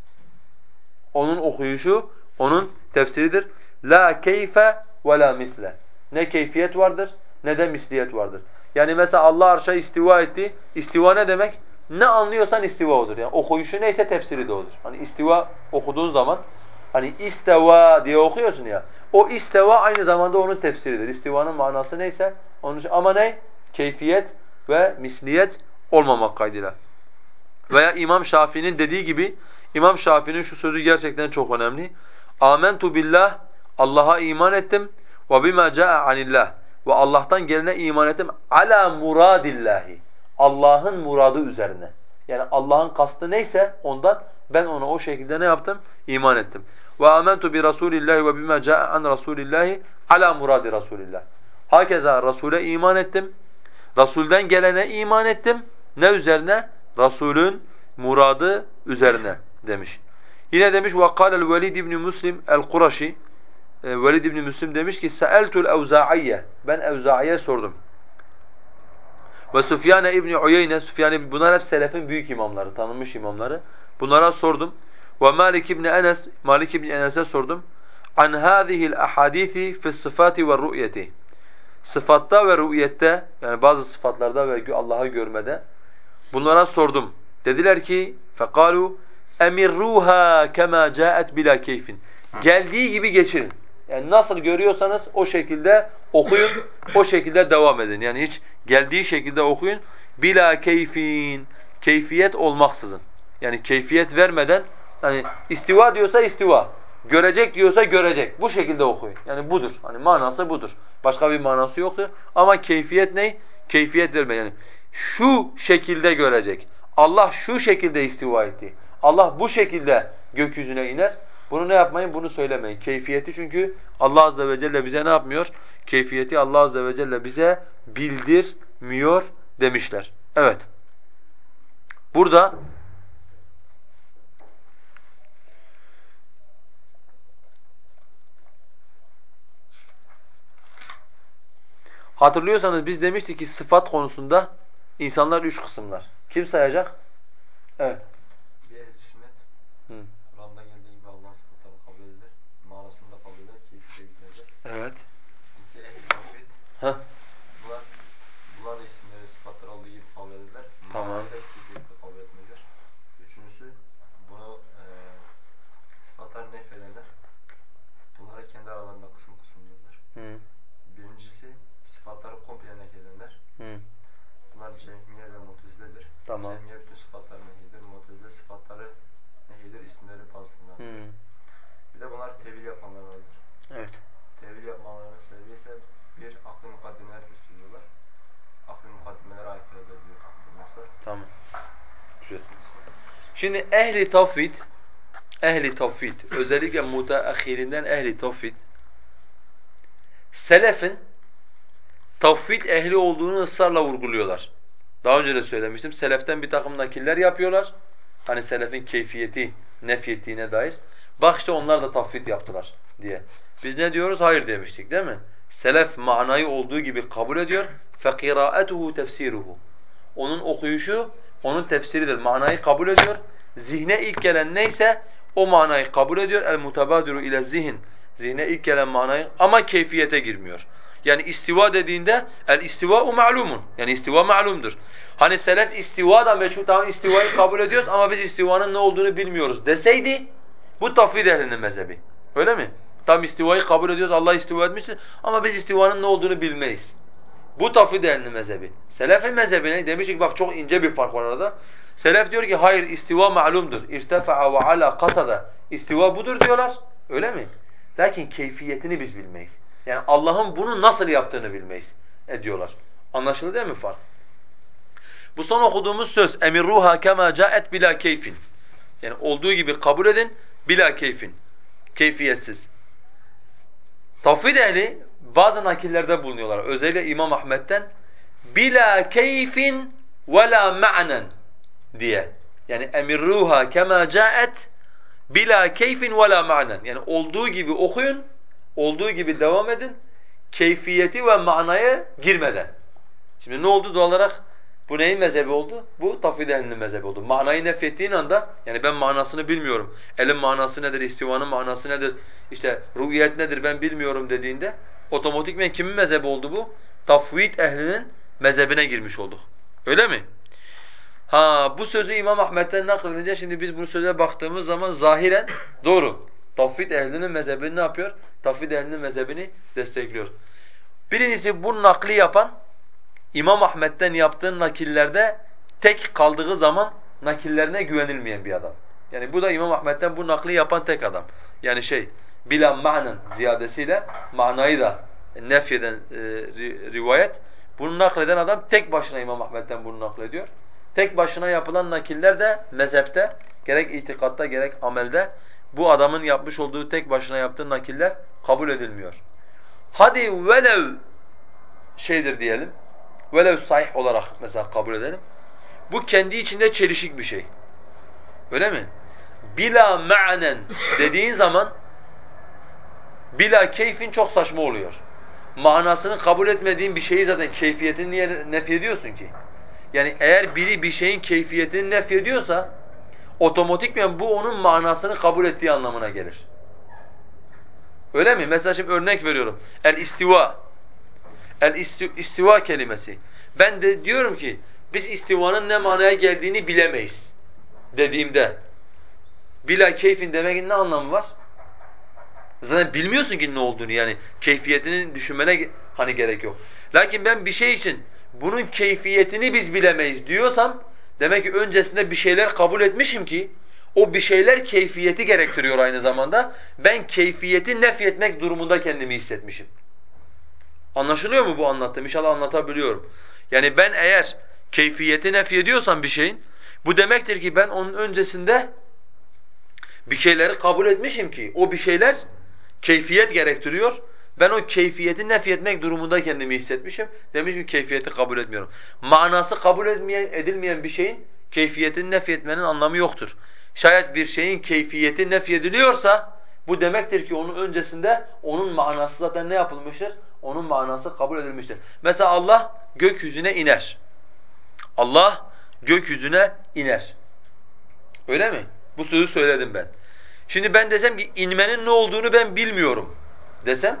Onun okuyuşu onun tefsiridir. La keyfe ve la misle. Ne keyfiyet vardır ne de misliyet vardır. Yani mesela Allah arşa istiva etti. İstiva ne demek? Ne anlıyorsan istiva odur. Yani okuyuşu neyse tefsiri de odur. Hani istiva okuduğun zaman hani isteva diye okuyorsun ya. O isteva aynı zamanda onun tefsiridir. İstivanın manası neyse onun ama ne? Keyfiyet ve misliyet olmamak kaydıyla. Veya İmam Şafii'nin dediği gibi İmam Şafii'nin şu sözü gerçekten çok önemli. Âmentu billah Allah'a iman ettim ve bima caa anillah ve Allah'tan gelene iman ettim ala muradillahi. Allah'ın muradı üzerine. Yani Allah'ın kastı neyse ondan ben ona o şekilde ne yaptım? İman ettim. Ve amentu bi rasulillahi ve bima caa an rasulillahi ala muradi rasulillah. Hakeza Rasule iman ettim. Rasulden gelene iman ettim. Ne üzerine? Rasulün muradı üzerine demiş. Yine demiş وَقَالَ الْوَلِيدِ ibn Muslim el-Quraşi Velid ibn Müslim demiş ki سَأَلْتُ الْاَوْزَاعِيَّ Ben Evzai'ye sordum. Ve Süfyan ibn Uyeyne bunlar hep selefin büyük imamları, tanınmış imamları. Bunlara sordum. Ve Malik ibn Enes'e sordum. An hâzihil ahadîthi fi's-sıfâti ve'r-ru'yeti. Sıfatta ve rü'yette yani bazı sıfatlarda ve Allah'ı görmede bunlara sordum. Dediler ki فَقَالُوا اَمِرُّوهَا كَمَا جَاءَتْ بِلَا كَيْفٍ Geldiği gibi geçirin. Yani nasıl görüyorsanız o şekilde okuyun, o şekilde devam edin. Yani hiç geldiği şekilde okuyun. Bila keyfin, keyfiyet olmaksızın. Yani keyfiyet vermeden, hani istiva diyorsa istiva, görecek diyorsa görecek. Bu şekilde okuyun. Yani budur. Hani manası budur. Başka bir manası yoktur. Ama keyfiyet ne? Keyfiyet verme yani. Şu şekilde görecek. Allah şu şekilde istiva etti. Allah bu şekilde gökyüzüne iner. Bunu ne yapmayın? Bunu söylemeyin. Keyfiyeti çünkü Allah azze ve celle bize ne yapmıyor? Keyfiyeti Allah azze ve celle bize bildirmiyor demişler. Evet. Burada hatırlıyorsanız biz demiştik ki sıfat konusunda insanlar üç kısımlar. Kim sayacak? Evet. Bir ehl-i sünnet, Kur'an'da geldiği gibi Allah'ın sıfatları kabul edilir, manasını da kabul eder, keyfi de bildirir. Evet. İkisi ehl-i tevhid. Bunlar da isimleri, sıfatları olduğu gibi kabul ederler. Tamam. Manayı da keyfiyeti de kabul etmezler. Üçüncüsü, bunu sıfatları nefedenler. Bunlara kendi aralarında kısım kısımdırlar. Birincisi, sıfatları komple nefedenler. Bunlar Cehmiye ve Mutezile'dir. Tamam. Cehmiye bütün sıfatları nehidir, Mutezile sıfatları nehidir, isimleri bazısından. Bir de bunlar tevil yapanlar vardır. Evet. Tevil yapmalarının sebebi ise bir, aklı mukaddimeler tespit ediyorlar. Aklı mukaddimelere aykırıdır diyor bunlar. Tamam. Güzel. Şimdi ehli tavhid, özellikle müteahhirinden ehli tavhid, selefin tavhid ehli olduğunu ısrarla vurguluyorlar. Daha önce de söylemiştim. Seleften bir takım nakiller yapıyorlar. Hani selefin keyfiyeti nefyettiğine dair. Bak işte onlar da tavhid yaptılar diye. Biz ne diyoruz? Hayır demiştik değil mi? Selef manayı olduğu gibi kabul ediyor. فَقِرَاءَتُهُ تَفْسِيرُهُ Onun okuyuşu, onun tefsiridir. Manayı kabul ediyor. Zihne ilk gelen neyse o manayı kabul ediyor. El-mutabadiru ile zihin. Zihne ilk gelen manayı ama keyfiyete girmiyor. Yani istiva dediğinde el-istiva'u ma'lumun. Yani istiva ma'lumdur. Hani selef istiva da meçhul, tamam istivayı kabul ediyoruz ama biz istivanın ne olduğunu bilmiyoruz deseydi bu tafvid ehlinin mezhebi. Öyle mi? Tam istivayı kabul ediyoruz, Allah istiva etmiştir ama biz istivanın ne olduğunu bilmeyiz. Bu tafvid ehlinin mezhebi. Selefin mezhebine demiştik bak çok ince bir fark var arada. Selef diyor ki hayır istiva ma'lumdur. İrtefa'a ve ala kasada. İstiva budur diyorlar. Öyle mi? Lakin keyfiyetini biz bilmeyiz. Yani Allah'ın bunu nasıl yaptığını bilmeyiz diyorlar. Anlaşıldı değil mi fark? Bu son okuduğumuz söz emirruha kema ca'et bila keyfin. Yani olduğu gibi kabul edin bila keyfin. Keyfiyetsiz. Tavhid ehli bazı nakillerde bulunuyorlar. Özellikle İmam Ahmed'den bila keyfin ve la ma'nen diye. Yani emirruha kema ca'et Bila keyfin ve la ma'nen. Yani olduğu gibi okuyun, olduğu gibi devam edin. Keyfiyeti ve manaya girmeden. Şimdi ne oldu doğal olarak? Bu neyin mezhebi oldu? Bu tafvid ehlinin mezhebi oldu. Manayı nefrettiğin anda, yani ben manasını bilmiyorum, elin manası nedir, istivanın manası nedir, işte rü'yet nedir ben bilmiyorum dediğinde, otomatikmen kimin mezhebi oldu bu? Tafvid ehlinin mezhebine girmiş olduk. Öyle mi? Ha, bu sözü İmam Ahmed'den nakledince şimdi biz bu söze baktığımız zaman zahiren doğru. Tafvid ehlinin mezhebini ne yapıyor? Tafvid ehlinin mezhebini destekliyor. Birincisi bu nakli yapan İmam Ahmed'den yaptığı nakillerde tek kaldığı zaman nakillerine güvenilmeyen bir adam. Yani bu da İmam Ahmed'den bu nakli yapan tek adam. Yani bila ma'nen ziyadesiyle manayı da nefyeden rivayet. Bunu nakleden adam tek başına İmam Ahmed'den bunu naklediyor. Tek başına yapılan nakiller de mezhepte, gerek itikatta gerek amelde bu adamın yapmış olduğu tek başına yaptığı nakiller kabul edilmiyor. Hadi velev diyelim, velev sahih olarak mesela kabul edelim. Bu kendi içinde çelişik bir şey. Öyle mi? Bila ma'nen dediğin zaman bila keyfin çok saçma oluyor. Manasını kabul etmediğin bir şeyi zaten keyfiyetini niye nefyediyorsun ki? Yani eğer biri bir şeyin keyfiyetini nefyediyorsa otomatikmen bu onun manasını kabul ettiği anlamına gelir. Öyle mi? Mesela şimdi örnek veriyorum. El-istiva. El-istiva kelimesi. Ben de diyorum ki biz istivanın ne manaya geldiğini bilemeyiz dediğimde bila keyfin demekin ne anlamı var? Zaten bilmiyorsun ki ne olduğunu, yani keyfiyetini düşünmene hani gerek yok. Lakin ben bir şey için bunun keyfiyetini biz bilemeyiz diyorsam demek ki öncesinde bir şeyler kabul etmişim ki o bir şeyler keyfiyeti gerektiriyor aynı zamanda. Ben keyfiyeti nefyetmek durumunda kendimi hissetmişim. Anlaşılıyor mu bu anlattığım? İnşallah anlatabiliyorum. Yani ben eğer keyfiyeti nefyediyorsam bir şeyin, bu demektir ki ben onun öncesinde bir şeyleri kabul etmişim ki o bir şeyler keyfiyet gerektiriyor. Ben o keyfiyeti nefyetmek durumunda kendimi hissetmişim. Demiş ki keyfiyeti kabul etmiyorum. Manası kabul edilmeyen bir şeyin keyfiyetini nefyetmenin anlamı yoktur. Şayet bir şeyin keyfiyeti nefyediliyorsa bu demektir ki onun öncesinde onun manası zaten ne yapılmıştır? Onun manası kabul edilmiştir. Mesela Allah gökyüzüne iner. Allah gökyüzüne iner. Öyle mi? Bu sözü söyledim ben. Şimdi ben desem ki inmenin ne olduğunu ben bilmiyorum desem,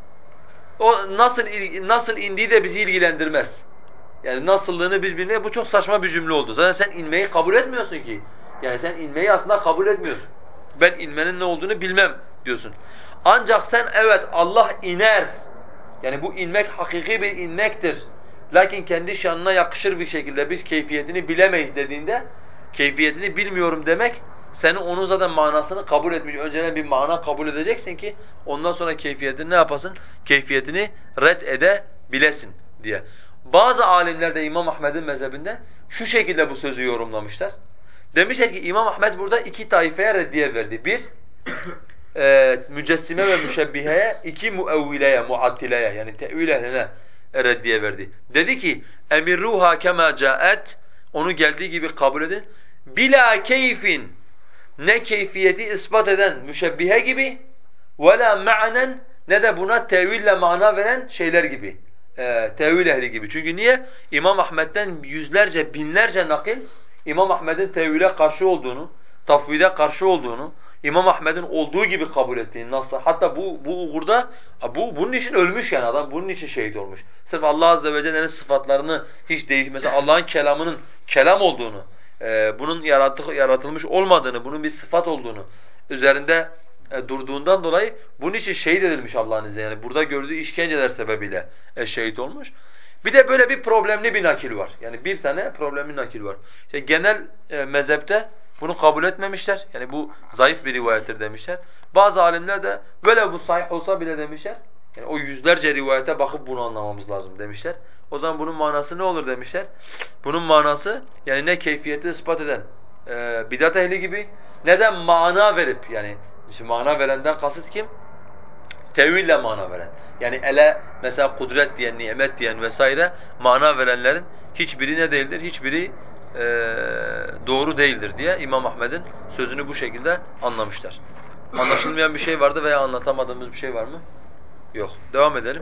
o nasıl indiği de bizi ilgilendirmez. Yani nasıllığını biz bilmeyiz. Bu çok saçma bir cümle oldu. Zaten sen inmeyi kabul etmiyorsun ki. Yani sen inmeyi aslında kabul etmiyorsun. Ben inmenin ne olduğunu bilmem diyorsun. Ancak sen evet Allah iner. Yani bu inmek hakiki bir inmektir. Lakin kendi şanına yakışır bir şekilde biz keyfiyetini bilemeyiz dediğinde keyfiyetini bilmiyorum demek senin onun zaten manasını kabul etmiş. Önceden bir mana kabul edeceksin ki ondan sonra keyfiyetini ne yapasın? Keyfiyetini red edebilesin diye. Bazı alimler de İmam Ahmed'in mezhebinden şu şekilde bu sözü yorumlamışlar. Demişler ki İmam Ahmed burada iki taifeye reddiye verdi. Bir, mücessime ve müşebbiheye, iki muevvileye, muattileye yani tevil ehline reddiye verdi. Dedi ki emirruha kema caet, onu geldiği gibi kabul edin. Bila keyfin, ne keyfiyeti ispat eden müşebbihe gibi ve la ma'nen, ne de buna teville mana veren şeyler gibi. Tevil ehli gibi. Çünkü niye? İmam Ahmed'den yüzlerce, binlerce nakil İmam Ahmed'in tevhile karşı olduğunu, tafvide karşı olduğunu, İmam Ahmed'in olduğu gibi kabul ettiğini nasıl? Hatta bu uğurda bunun için ölmüş yani adam bunun için şehit olmuş. Sırf Allah azze ve celle'nin sıfatlarını hiç mesela Allah'ın kelamının kelam olduğunu, bunun yaratılmış olmadığını, bunun bir sıfat olduğunu üzerinde durduğundan dolayı bunun için şehit edilmiş Allah'ın izniyle. Yani burada gördüğü işkenceler sebebiyle şehit olmuş. Bir de böyle bir problemli bir nakil var. Yani bir tane problemli nakil var. İşte genel mezhepte bunu kabul etmemişler. Yani bu zayıf bir rivayettir demişler. Bazı alimler de böyle bu sahih olsa bile demişler. Yani o yüzlerce rivayete bakıp bunu anlamamız lazım demişler. O zaman bunun manası ne olur demişler. Bunun manası yani ne keyfiyeti ispat eden bidat ehli gibi ne de mana verip yani işte mana verenden kasıt kim? Teville mana veren. Yani ele mesela kudret diyen, nimet diyen vesaire mana verenlerin hiçbiri ne değildir? Hiçbiri doğru değildir diye İmam Ahmed'in sözünü bu şekilde anlamışlar. Anlaşılmayan bir şey vardı veya anlatamadığımız bir şey var mı? Yok. Devam edelim.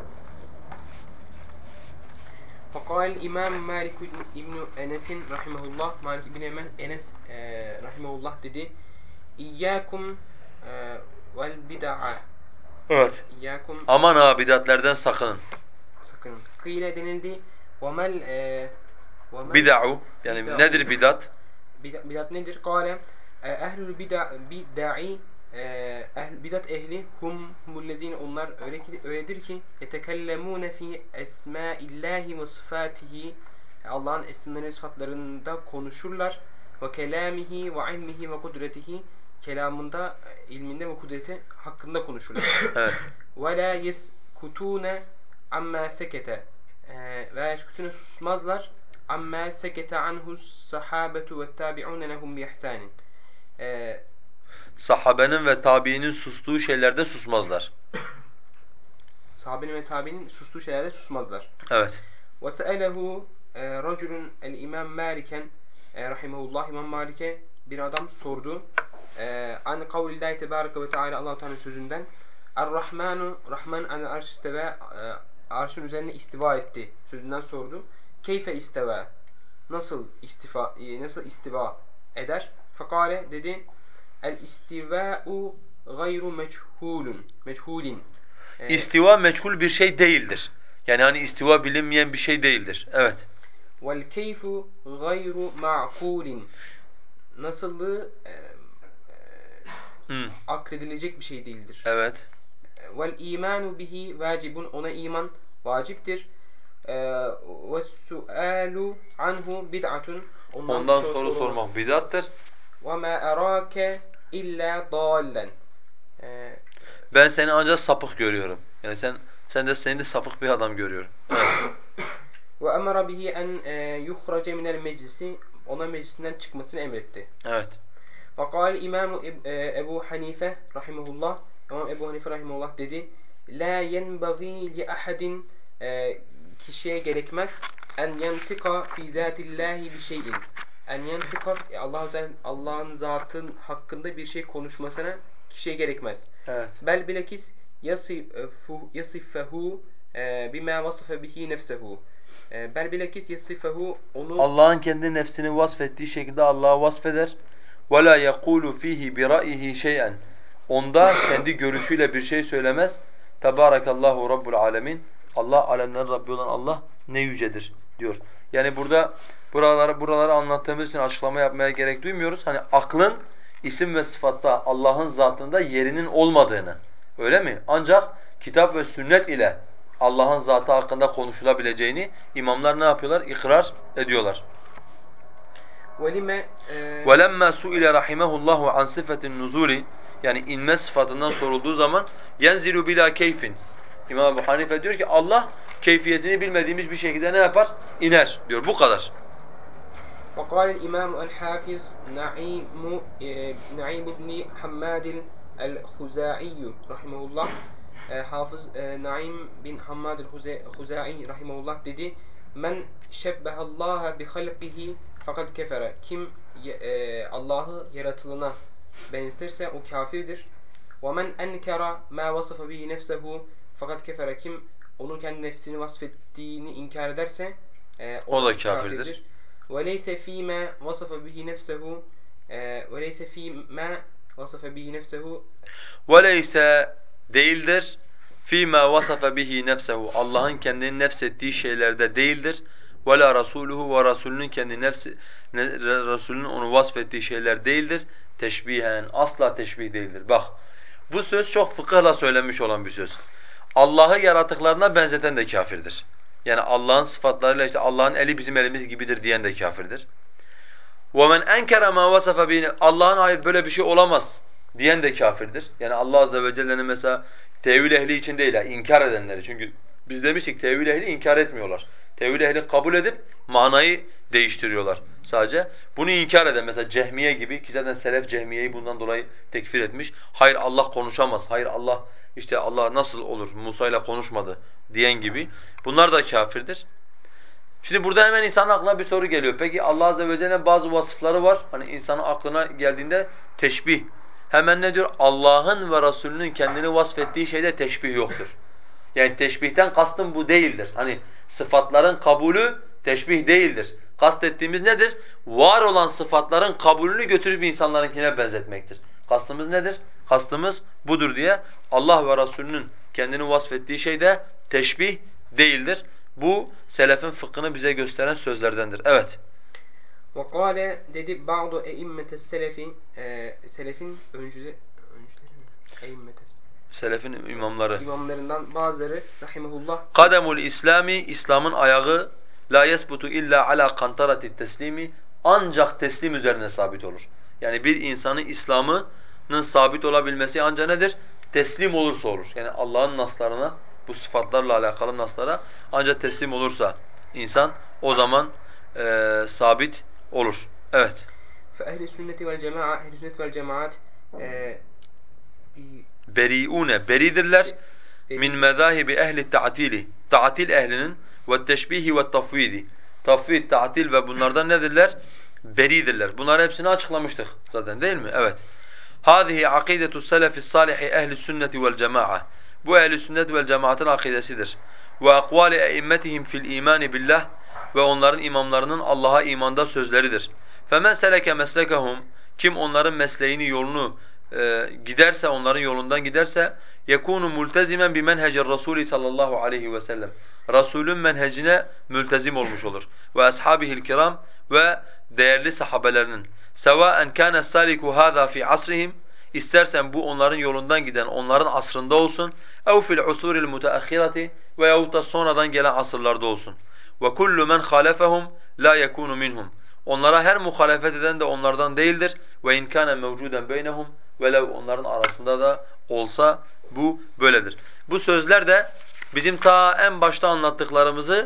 فقال الإمام مالك İbn Enes rahimehullah, Malik İbn Enes rahimehullah dedi: İyyakum vel bid'a. Evet. İyyakum, Aman ha, bidatlerden sakının. sakın. Kıyle denildi. Vemel Bid'u yani nedir bidat? Bidat nedir? Kâle ehlül bid'i, bidat ehli humullezine, onlar öyledir ki yetekellemune fi esmaillahi ve sıfatihi, Allah'ın isimleri ve sıfatlarında konuşurlar, ve kelamihi ve ilmihi ve kudretihi, kelamında, ilminde ve kudreti hakkında konuşurlar. Evet. Ve la yeskutune amma sekete, ve yeskutune, susmazlar, amma sekete anhu sahabetu ve tabi'un lehum bi ihsanin. Sahabenin ve tabiinin sustuğu şeylerde susmazlar. Sahabenin ve tabi'nin sustuğu şeylerde susmazlar. Evet. Ve se'elehu raculun el İmam Maliken rahimehullah, İmam Malik'e bir adam sordu. An kavlillahi tebareke ve teala, Allah-u Teala'nın sözünden. Er-Rahmanu, Rahman an arş isteve, arşın üzerine istiva etti sözünden sordu. Keyfe isteva, nasıl istiva eder? Fakale, dedi: El istiva'u gayru meçhulin. İstiva meçhul bir şey değildir. Yani hani istiva bilinmeyen bir şey değildir. Evet. Vel keyfu gayru ma'kulin. Nasıllığı akredilecek bir şey değildir. Evet. Vel imanu bihi vacibun, ona iman vaciptir. Ve sualu anhu bid'atun, Ondan soru sormak bidattır. Ve ma arake illa dallen. Ben seni ancak sapık görüyorum. Yani seni de sapık bir adam görüyorum. Evet. Ve emara bihi en yuhrace minel meclisi, ona meclisinden çıkmasını emretti. Evet. Ve kâle İmam Ebu Hanife rahimehullah, İmam Ebu Hanife rahimehullah dedi: La yenbagî li ahadin, kişiye gerekmez, en yentika fi zatillahi bi şeyin. En yentika, Allah'ın zatın hakkında bir şey konuşmasına kişiye gerekmez. Evet. Bel bilakis yasifehu bima vasafe bihi nefsehu. Bel bilakis yasifehu, onu Allah'ın kendi nefsini vasfettiği şekilde Allah'ı vasfeder. وَلَا يَقُولُ ف۪يهِ بِرَأْيِهِ شَيْئًا Onda kendi görüşüyle bir şey söylemez. Tebârekallahu Rabbul alemin. Allah, alemlerin Rabbi olan Allah ne yücedir diyor. Yani burada buraları anlattığımız için açıklama yapmaya gerek duymuyoruz. Hani aklın isim ve sıfatta Allah'ın zatında yerinin olmadığını, öyle mi? Ancak kitap ve sünnet ile Allah'ın zatı hakkında konuşulabileceğini imamlar ne yapıyorlar? İkrar ediyorlar. velime وَلَمَّا سُئِلَ رَحِمَهُ اللّٰهُ عَنْ صِفَةِ النُّزُولِ Yani inme sıfatından sorulduğu zaman يَنْزِلُ بِلَا keyfin. İmam Ebu Hanife diyor ki Allah keyfiyetini bilmediğimiz bir şekilde ne yapar? İner diyor. Bu kadar. وقال الإمام الحافظ نعيم بن حماد الخزاعي رحمه الله, Hafız Naim bin Hammad el-Huzai rahimehullah dedi: Men şebbehallaha bi halqihi fakat kefere. Kim Allah'ı yaratılına benzetirse o kafirdir. Ve men enkara ma vasafa bihi nefsehu fakat kefere. Kim onun kendi nefsini vasfettiğini inkar ederse O da kafirdir. وَلَيْسَ ف۪ي مَا وَصَفَ بِهِ نَفْسَهُ وَلَيْسَ ف۪ي مَا وَصَفَ بِهِ نَفْسَهُ وَلَيْسَ değildir. فِيمَا وَصَفَ بِهِ نَفْسَهُ Allah'ın kendini nefsettiği şeylerde değildir. وَلَا رَسُولُهُ ve Resulünün onu vasfettiği şeyler değildir. Teşbihen, asla teşbih değildir. Bak, bu söz çok fıkıhla söylenmiş olan bir söz. Allah'ı yaratıklarına benzeten de kafirdir. Yani Allah'ın sıfatlarıyla işte Allah'ın eli bizim elimiz gibidir diyen de kafirdir. وَمَنْ اَنْكَرَ مَا وَصَفَ بِهِ Allah'ın hayır böyle bir şey olamaz diyen de kafirdir. Yani Allah azze ve celle'nin mesela tevil ehli için değil, inkar edenleri. Çünkü biz demiştik tevil ehli inkar etmiyorlar. Tevil ehli kabul edip manayı değiştiriyorlar sadece. Bunu inkar eden mesela Cehmiye gibi, ki zaten selef Cehmiye'yi bundan dolayı tekfir etmiş. Hayır Allah konuşamaz, hayır Allah nasıl olur Musa ile konuşmadı diyen gibi. Bunlar da kafirdir. Şimdi burada hemen insanın aklına bir soru geliyor. Peki Allah Azze ve Celle'nin bazı vasıfları var. Hani insanın aklına geldiğinde teşbih. Hemen ne diyor? Allah'ın ve Resulünün kendini vasfettiği şeyde teşbih yoktur. Yani teşbihten kastım bu değildir. Hani sıfatların kabulü teşbih değildir. Kastettiğimiz nedir? Var olan sıfatların kabulünü götürüp insanlarınkine benzetmektir. Kastımız nedir? Kastımız budur diye Allah ve Resulünün kendini vasfettiği şey de teşbih değildir. Bu selefin fıkhını bize gösteren sözlerdendir. Evet. وَقَالَ dedi bazı eimmetes selefi selefin öncüleri mi? Eimmetes. Selefin imamları. İmamlarından bazıları rahimehullah. Kademul İslami, İslam'ın ayağı la yesbutu illa ala kantarati teslimi, ancak teslim üzerine sabit olur. Yani bir insanın İslam'ının sabit olabilmesi ancak nedir? Teslim olursa olur. Yani Allah'ın naslarına, bu sıfatlarla alakalı naslara ancak teslim olursa insan o zaman sabit olur. Evet. فَاَهْلِ السُنَّةِ وَالْجَمَاعَةِ ehl-i sünnet vel cemaat Beri'une, beridirler. Min mezahibi ehli ta'tili, ta'til ehlinin ve teşbihi ve tafvidi. Tafvid, ta'til ve bunlardan nedirler? Beridirler. Bunları hepsini açıklamıştık zaten değil mi? Evet. Hâzihi akidetu selefi's salihi ehli sünneti vel cema'a. Bu ehli sünnet vel cemaatın akidesidir. Ve akvali eimmetihim fil imani billah, ve onların imamlarının Allah'a imanda sözleridir. Femen seleke meslekehum, kim onların mesleğini, yolunu giderse, onların yolundan giderse, yekunu multezimen bi menhecir Rasuli sallallahu aleyhi ve sellem. Rasulün menhecine mültezim olmuş olur. Ve ashabihil kiram, ve değerli sahabelerinin. Sevaen kana saliku hâzâ fi asrihim, İstersen bu onların yolundan giden onların asrında olsun, ev fil usuril mutaahhirati, veyahut da sonradan gelen asırlarda olsun. Ve kullu men halefehum la yekunu minhum. Onlara her muhalefet eden de onlardan değildir. Ve in kana mevcuden beynehum, velev onların arasında da olsa bu böyledir. Bu sözler de bizim ta en başta anlattıklarımızı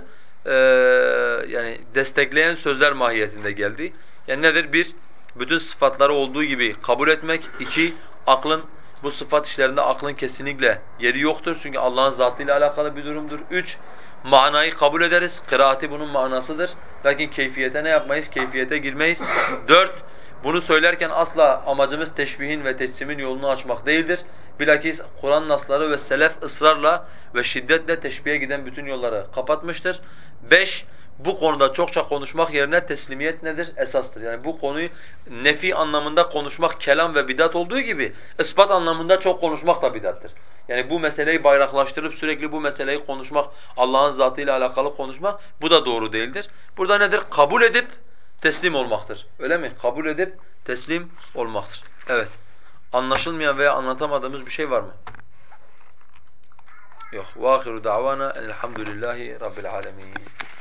yani destekleyen sözler mahiyetinde geldi. Yani nedir? Bir, bütün sıfatları olduğu gibi kabul etmek. İki, aklın, bu sıfat işlerinde aklın kesinlikle yeri yoktur. Çünkü Allah'ın zatıyla alakalı bir durumdur. Üç, manayı kabul ederiz. Kıraati bunun manasıdır. Lakin keyfiyete ne yapmayız? Keyfiyete girmeyiz. Dört, bunu söylerken asla amacımız teşbihin ve tecsimin yolunu açmak değildir. Bilakis Kur'an nasları ve selef ısrarla ve şiddetle teşbihe giden bütün yolları kapatmıştır. Beş, bu konuda çokça konuşmak yerine teslimiyet nedir? Esastır. Yani bu konuyu nefi anlamında konuşmak kelam ve bidat olduğu gibi ispat anlamında çok konuşmak da bidattır. Yani bu meseleyi bayraklaştırıp sürekli bu meseleyi konuşmak, Allah'ın zatıyla alakalı konuşmak, bu da doğru değildir. Burada nedir? Kabul edip teslim olmaktır. Öyle mi? Kabul edip teslim olmaktır. Evet. Anlaşılmayan veya anlatamadığımız bir şey var mı? Yok. وَآخِرُ دَعْوَانَا elhamdülillahi rabbil alemin.